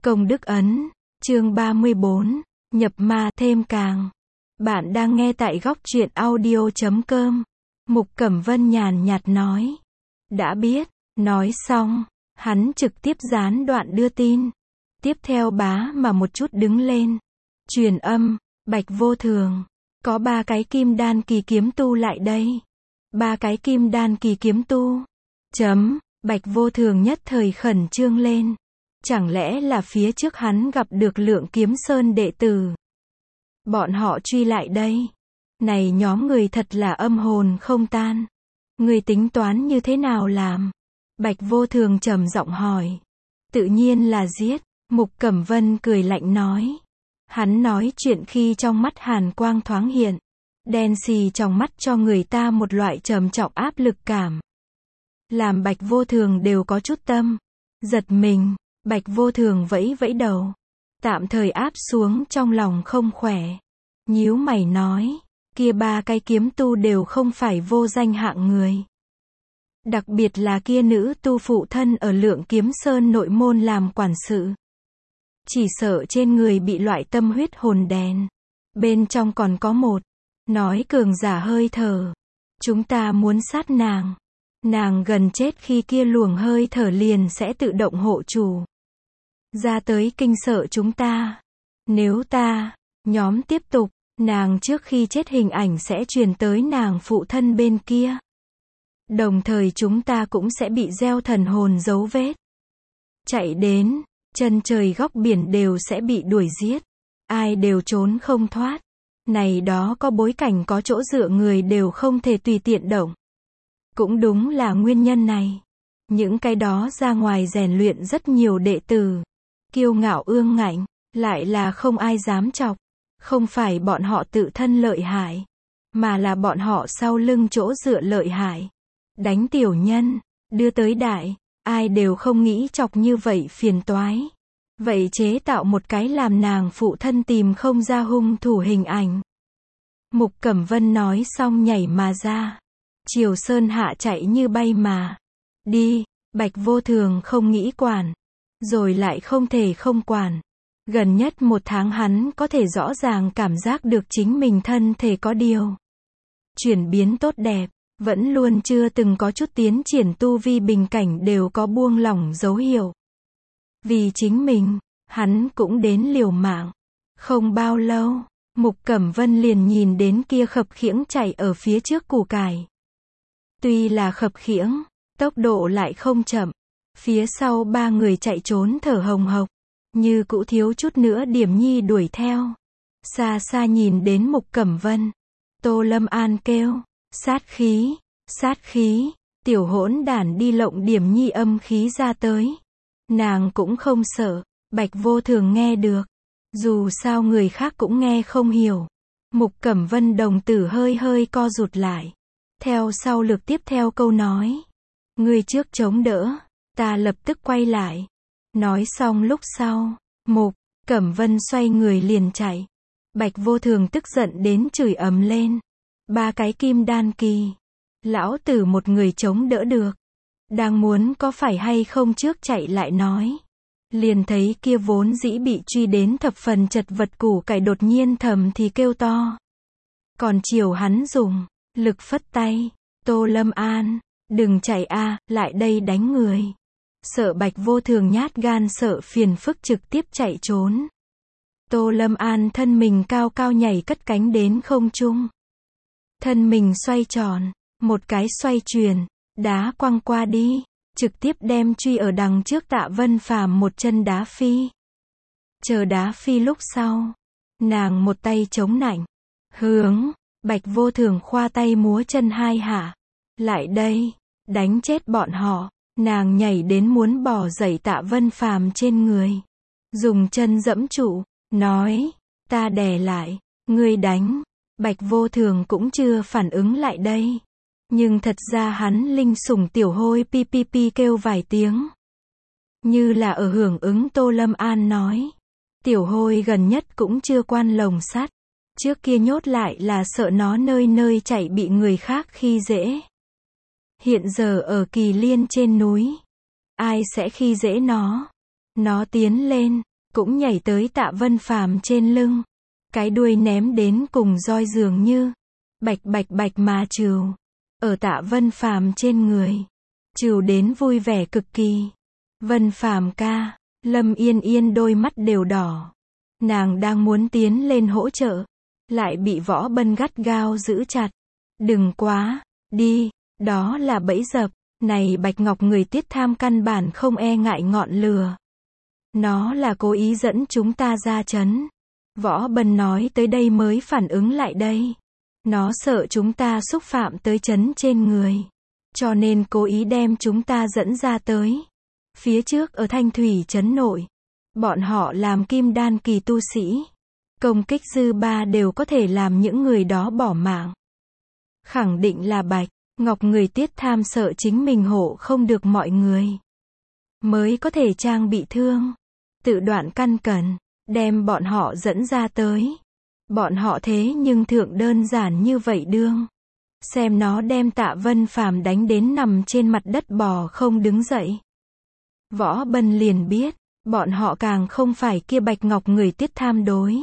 Công đức ấn, chương 34, nhập ma thêm càng. Bạn đang nghe tại góc truyện audio.com. Mục Cẩm Vân nhàn nhạt nói. Đã biết, nói xong, hắn trực tiếp gián đoạn đưa tin. Tiếp theo bá mà một chút đứng lên. Truyền âm, Bạch Vô Thường, có 3 cái kim đan kỳ kiếm tu lại đây. 3 cái kim đan kỳ kiếm tu. Bạch Vô Thường nhất thời khẩn trương lên. Chẳng lẽ là phía trước hắn gặp được Lượng Kiếm Sơn đệ tử? Bọn họ truy lại đây. Này nhóm người thật là âm hồn không tan. Người tính toán như thế nào làm? Bạch Vô Thường trầm giọng hỏi. Tự nhiên là giết. Mục Cẩm Vân cười lạnh nói. Hắn nói chuyện khi trong mắt hàn quang thoáng hiện. Đen xì trong mắt cho người ta một loại trầm trọng áp lực cảm. Làm Bạch Vô Thường đều có chút tâm. Giật mình, Bạch Vô Thường vẫy vẫy đầu. Tạm thời áp xuống trong lòng không khỏe. Nhíu mày nói, kia 3 cái kiếm tu đều không phải vô danh hạng người. Đặc biệt là kia nữ tu phụ thân ở Lượng Kiếm Sơn nội môn làm quản sự. Chỉ sợ trên người bị loại tâm huyết hồn đèn. Bên trong còn có một, nói cường giả hơi thở. Chúng ta muốn sát nàng. Nàng gần chết khi kia luồng hơi thở liền sẽ tự động hộ chủ. Ra tới kinh sợ chúng ta. Nếu ta, nhóm tiếp tục, nàng trước khi chết hình ảnh sẽ truyền tới nàng phụ thân bên kia. Đồng thời chúng ta cũng sẽ bị gieo thần hồn dấu vết. Chạy đến, chân trời góc biển đều sẽ bị đuổi giết. Ai đều trốn không thoát. Này đó có bối cảnh có chỗ dựa người đều không thể tùy tiện động. Cũng đúng là nguyên nhân này. Những cái đó ra ngoài rèn luyện rất nhiều đệ tử. Kiêu ngạo ương ngạnh, lại là không ai dám chọc. Không phải bọn họ tự thân lợi hại, mà là bọn họ sau lưng chỗ dựa lợi hại. Đánh tiểu nhân, đưa tới đại, ai đều không nghĩ chọc như vậy phiền toái. Vậy chế tạo một cái làm nàng phụ thân tìm không ra hung thủ hình ảnh. Mục Cẩm Vân nói xong nhảy mà ra. Triều Sơn Hạ chạy như bay mà. Đi, Bạch Vô Thường không nghĩ quản. Rồi lại không thể không quản. Gần nhất 1 tháng hắn có thể rõ ràng cảm giác được chính mình thân thể có điều chuyển biến tốt đẹp. Vẫn luôn chưa từng có chút tiến triển tu vi bình cảnh đều có buông lỏng dấu hiệu. Vì chính mình, hắn cũng đến liều mạng. Không bao lâu, Mục Cẩm Vân liền nhìn đến kia khập khiễng chạy ở phía trước củ cải. Tuy là khập khiễng, tốc độ lại không chậm. Phía sau 3 người chạy trốn thở hồng hộc, như cũ thiếu chút nữa điểm nhi đuổi theo. Xa xa nhìn đến Mục Cẩm Vân, Tô Lâm An kêu, sát khí, tiểu hỗn đản đi lộng điểm nhi âm khí ra tới. Nàng cũng không sợ, Bạch Vô Thường nghe được. Dù sao người khác cũng nghe không hiểu. Mục Cẩm Vân đồng tử hơi hơi co rụt lại. Theo sau lược tiếp theo câu nói. Người trước chống đỡ, ta lập tức quay lại. Nói xong lúc sau, Mục Cẩm Vân xoay người liền chạy. Bạch Vô Thường tức giận đến chửi ầm lên. 3 cái kim đan kỳ. Lão tử một người chống đỡ được. Đang muốn có phải hay không trước chạy lại nói. Liền thấy kia vốn dĩ bị truy đến thập phần chật vật củ cải đột nhiên thầm thì kêu to. Còn chiều hắn dùng lực phất tay. Tô Lâm An, đừng chạy a, lại đây đánh người. Sợ Bạch Vô Thường nhát gan sợ phiền phức trực tiếp chạy trốn. Tô Lâm An thân mình cao cao nhảy cất cánh đến không trung. Thân mình xoay tròn, một cái xoay truyền, đá quăng qua đi, trực tiếp đem truy ở đằng trước Tạ Vân Phàm một chân đá phi. Chờ đá phi lúc sau, nàng một tay chống nạnh, hướng Bạch Vô Thường khoa tay múa chân 2 hạ. Lại đây, đánh chết bọn họ. Nàng nhảy đến muốn bỏ dậy Tạ Vân Phàm trên người. Dùng chân dẫm trụ, nói, ta đè lại, ngươi đánh. Bạch Vô Thường cũng chưa phản ứng lại đây. Nhưng thật ra hắn linh sủng tiểu hôi pi pi pi kêu vài tiếng. Như là ở hưởng ứng Tô Lâm An nói. Tiểu hôi gần nhất cũng chưa quan lồng sắt. Trước kia nhốt lại là sợ nó nơi nơi chạy bị người khác khi dễ. Hiện giờ ở Kỳ Liên trên núi. Ai sẽ khi dễ nó? Nó tiến lên, cũng nhảy tới Tạ Vân Phàm trên lưng. Cái đuôi ném đến cùng roi dường như bạch bạch bạch mà trừu ở Tạ Vân Phàm trên người. Trừu đến vui vẻ cực kỳ. Vân Phàm ca, Lâm Yên Yên đôi mắt đều đỏ. Nàng đang muốn tiến lên hỗ trợ, lại bị Võ Bân gắt gao giữ chặt. Đừng quá, đi, đó là bẫy dập, này Bạch Ngọc người Tiết Tham căn bản không e ngại ngọn lửa. Nó là cố ý dẫn chúng ta ra trấn. Võ Bân nói tới đây mới phản ứng lại đây. Nó sợ chúng ta xúc phạm tới trấn trên người. Cho nên cố ý đem chúng ta dẫn ra tới. Phía trước ở Thanh Thủy trấn nội. Bọn họ làm kim đan kỳ tu sĩ. Công kích dư ba đều có thể làm những người đó bỏ mạng. Khẳng định là Bạch Ngọc người Tiết Tham sợ chính mình hộ không được mọi người. Mới có thể trang bị thương. Tự đoạn căn cẩn. Đem bọn họ dẫn ra tới. Bọn họ thế nhưng thượng đơn giản như vậy đương. Xem nó đem Tạ Vân Phàm đánh đến nằm trên mặt đất bò không đứng dậy. Võ Bân liền biết, bọn họ càng không phải kia Bạch Ngọc người Tiết Tham đối.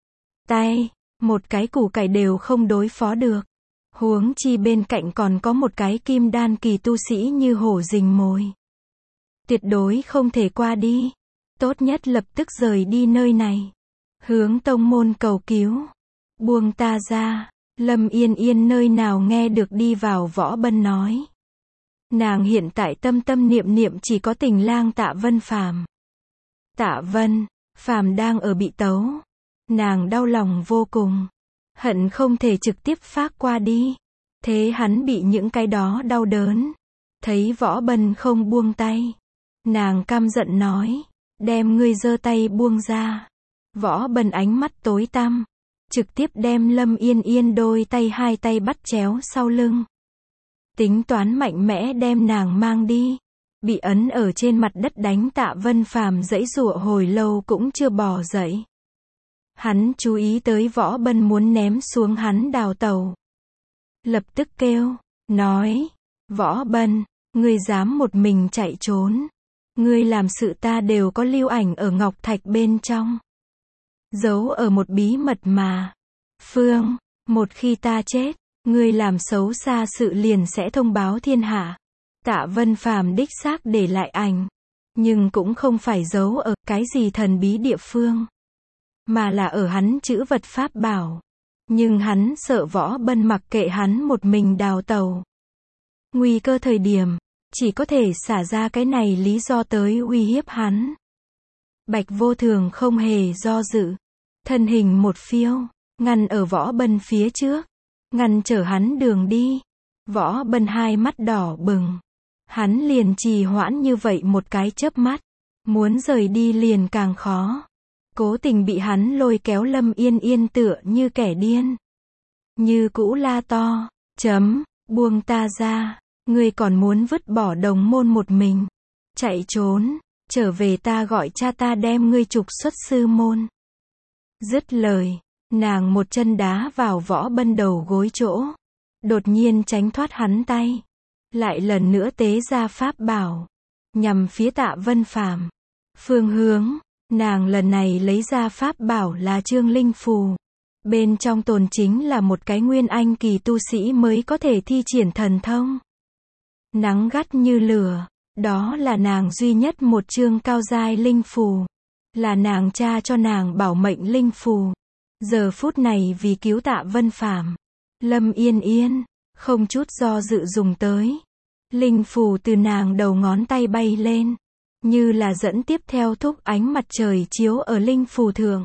Tay, một cái củ cải đều không đối phó được. Huống chi bên cạnh còn có một cái kim đan kỳ tu sĩ như hổ rình mồi. Tuyệt đối không thể qua đi. Tốt nhất lập tức rời đi nơi này. Hướng tông môn cầu cứu. Buông ta ra. Lâm Yên Yên nơi nào nghe được đi vào. Võ Bân nói. Nàng hiện tại tâm tâm niệm niệm chỉ có tình lang Tạ Vân Phàm. Tạ Vân Phàm đang ở bị tấu. Nàng đau lòng vô cùng. Hận không thể trực tiếp phác qua đi. Thế hắn bị những cái đó đau đớn. Thấy Võ Bân không buông tay. Nàng căm giận nói. Đem ngươi giơ tay buông ra. Võ Bân ánh mắt tối tăm. Trực tiếp đem Lâm Yên Yên đôi tay hai tay bắt chéo sau lưng. Tính toán mạnh mẽ đem nàng mang đi. Bị ấn ở trên mặt đất đánh Tạ Vân Phàm giãy giụa hồi lâu cũng chưa bò dậy. Hắn chú ý tới Võ Bân muốn ném xuống hắn đào tẩu. Lập tức kêu, nói, Võ Bân, ngươi dám một mình chạy trốn. Ngươi làm sự ta đều có lưu ảnh ở ngọc thạch bên trong. Giấu ở một bí mật mà. Phương, một khi ta chết, ngươi làm xấu xa sự liền sẽ thông báo thiên hạ. Tạ Vân Phàm đích xác để lại ảnh. Nhưng cũng không phải giấu ở cái gì thần bí địa phương. Mà là ở hắn chữ vật pháp bảo. Nhưng hắn sợ Võ Bân mặc kệ hắn một mình đào tẩu. Nguy cơ thời điểm, chỉ có thể xả ra cái này lý do tới uy hiếp hắn. Bạch Vô Thường không hề do dự. Thân hình một phiêu, ngăn ở Võ Bân phía trước. Ngăn trở hắn đường đi. Võ Bân hai mắt đỏ bừng. Hắn liền trì hoãn như vậy một cái chớp mắt. Muốn rời đi liền càng khó. Cố tình bị hắn lôi kéo. Lâm Yên Yên tựa như kẻ điên. Như cũ la to. Buông ta ra. Ngươi còn muốn vứt bỏ đồng môn một mình. Chạy trốn. Trở về ta gọi cha ta đem ngươi trục xuất sư môn. Dứt lời. Nàng một chân đá vào Võ Bân đầu gối chỗ. Đột nhiên tránh thoát hắn tay. Lại lần nữa tế ra pháp bảo. Nhằm phía Tạ Vân Phàm. Phương hướng. Nàng lần này lấy ra pháp bảo là Trương Linh Phù. Bên trong tồn chính là một cái nguyên anh kỳ tu sĩ mới có thể thi triển thần thông. Nắng gắt như lửa. Đó là nàng duy nhất một chương cao giai linh phù. Là nàng cha cho nàng bảo mệnh linh phù. Giờ phút này vì cứu Tạ Vân Phàm. Lâm Yên Yên không chút do dự dùng tới. Linh phù từ nàng đầu ngón tay bay lên. Như là dẫn tiếp theo thúc ánh mặt trời chiếu ở linh phù thượng.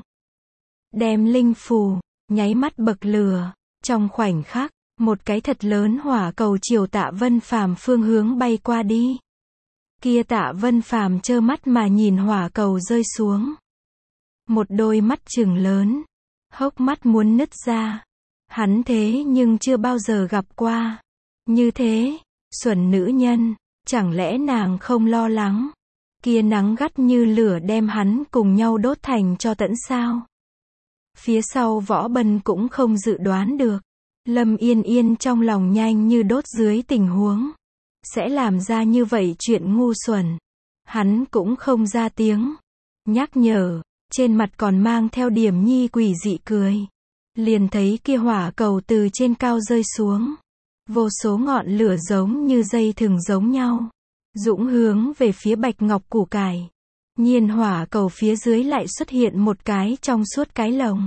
Đem linh phù, nháy mắt bậc lửa. Trong khoảnh khắc, một cái thật lớn hỏa cầu chiều Tạ Vân Phàm phương hướng bay qua đi. Kia Tạ Vân Phàm trơ mắt mà nhìn hỏa cầu rơi xuống. Một đôi mắt trừng lớn. Hốc mắt muốn nứt ra. Hắn thế nhưng chưa bao giờ gặp qua. Như thế, xuẩn nữ nhân, chẳng lẽ nàng không lo lắng. Kia nắng gắt như lửa đem hắn cùng nhau đốt thành cho tẫn sao. Phía sau Võ Bân cũng không dự đoán được. Lâm Yên Yên trong lòng nhanh như đốt dưới tình huống. Sẽ làm ra như vậy chuyện ngu xuẩn. Hắn cũng không ra tiếng. Nhắc nhở, trên mặt còn mang theo điểm nhi quỷ dị cười. Liền thấy kia hỏa cầu từ trên cao rơi xuống. Vô số ngọn lửa giống như dây thừng giống nhau, dũng hướng về phía bạch ngọc củ cải. Nhiên hỏa cầu phía dưới lại xuất hiện một cái trong suốt cái lồng.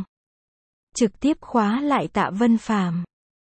Trực tiếp khóa lại Tạ Vân Phàm.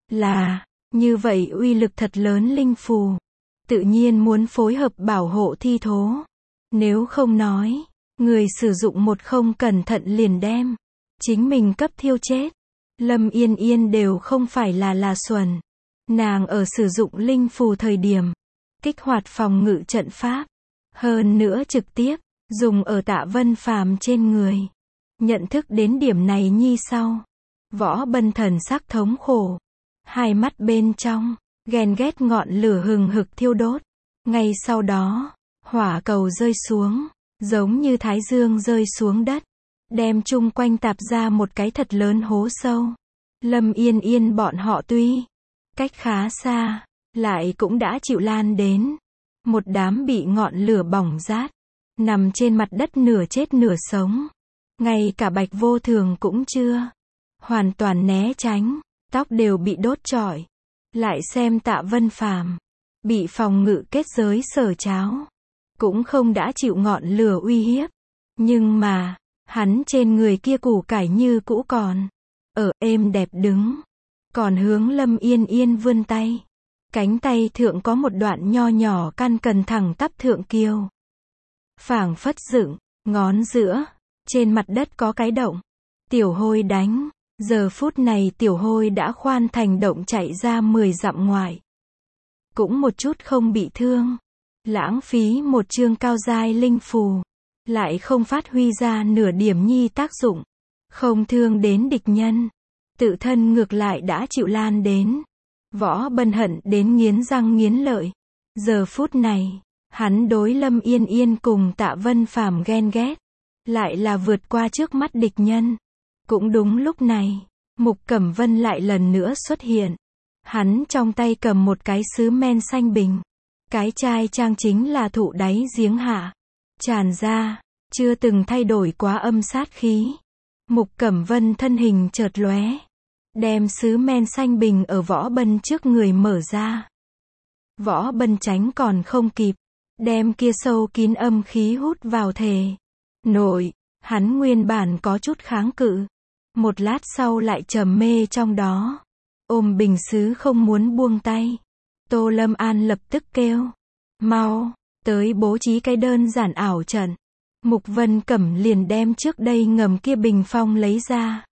Là, như vậy uy lực thật lớn linh phù. Tự nhiên muốn phối hợp bảo hộ thi thố. Nếu không nói, người sử dụng một không cẩn thận liền đem chính mình cấp thiêu chết. Lâm Yên Yên đều không phải là xuẩn. Nàng ở sử dụng linh phù thời điểm, kích hoạt phòng ngự trận pháp. Hơn nữa trực tiếp, dùng ở Tạ Vân Phàm trên người. Nhận thức đến điểm này nhi sau. Võ Bân thần sắc thống khổ. Hai mắt bên trong, ghen ghét ngọn lửa hừng hực thiêu đốt. Ngay sau đó, hỏa cầu rơi xuống, giống như thái dương rơi xuống đất. Đem chung quanh tạp ra một cái thật lớn hố sâu. Lâm Yên Yên bọn họ tuy cách khá xa, lại cũng đã chịu lan đến. Một đám bị ngọn lửa bỏng rát, nằm trên mặt đất nửa chết nửa sống. Ngay cả Bạch Vô Thường cũng chưa hoàn toàn né tránh, tóc đều bị đốt trọi. Lại xem Tạ Vân Phàm, bị phòng ngự kết giới sở cháo, cũng không đã chịu ngọn lửa uy hiếp. Nhưng mà, hắn trên người kia củ cải như cũ còn ở êm đẹp đứng. Còn hướng Lâm Yên Yên vươn tay. Cánh tay thượng có một đoạn nho nhỏ căn cần thẳng tắp thượng kiêu. Phảng phất dựng, ngón giữa, trên mặt đất có cái động. Tiểu Hôi đánh. Giờ phút này Tiểu Hôi đã khoan thành động chạy ra 10 dặm ngoài. Cũng một chút không bị thương. Lãng phí một chương cao giai linh phù. Lại không phát huy ra nửa điểm nhi tác dụng. Không thương đến địch nhân. Tự thân ngược lại đã chịu lan đến. Võ Bân hận đến nghiến răng nghiến lợi. Giờ phút này, hắn đối Lâm Yên Yên cùng Tạ Vân Phàm ghen ghét. Lại là vượt qua trước mắt địch nhân. Cũng đúng lúc này, Mục Cẩm Vân lại lần nữa xuất hiện. Hắn trong tay cầm một cái sứ men xanh bình. Cái chai trang chính là thụ đáy giếng hạ. Tràn ra, chưa từng thay đổi quá âm sát khí. Mục Cẩm Vân thân hình chợt lóe. Đem sứ men xanh bình ở Võ Bân trước người mở ra. Võ Bân tránh còn không kịp. Đem kia sâu kín âm khí hút vào thể nội. Hắn nguyên bản có chút kháng cự. Một lát sau lại trầm mê trong đó. Ôm bình sứ không muốn buông tay. Tô Lâm An lập tức kêu. Mau, tới bố trí cái đơn giản ảo trận. Mục Vân Cẩm liền đem trước đây ngầm kia bình phong lấy ra.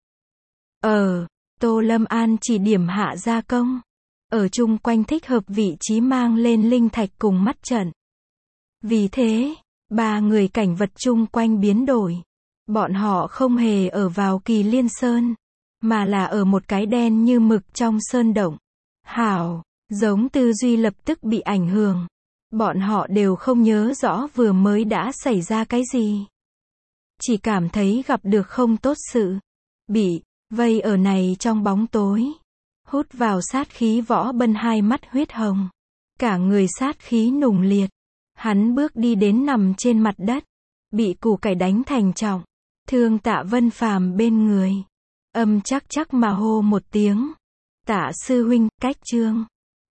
Tô Lâm An chỉ điểm hạ gia công. Ở chung quanh thích hợp vị trí mang lên linh thạch cùng mắt trận. Vì thế, ba người cảnh vật chung quanh biến đổi. Bọn họ không hề ở vào Kỳ Liên Sơn, mà là ở một cái đen như mực trong sơn động. Hảo, giống tư duy lập tức bị ảnh hưởng. Bọn họ đều không nhớ rõ vừa mới đã xảy ra cái gì. Chỉ cảm thấy gặp được không tốt sự. Bị vây ở này trong bóng tối. Hút vào sát khí Võ Bân hai mắt huyết hồng. Cả người sát khí nùng liệt. Hắn bước đi đến nằm trên mặt đất. Bị củ cải đánh thành trọng. Thương Tạ Vân Phàm bên người. Chắc mà hô một tiếng. Tạ sư huynh, cách chương.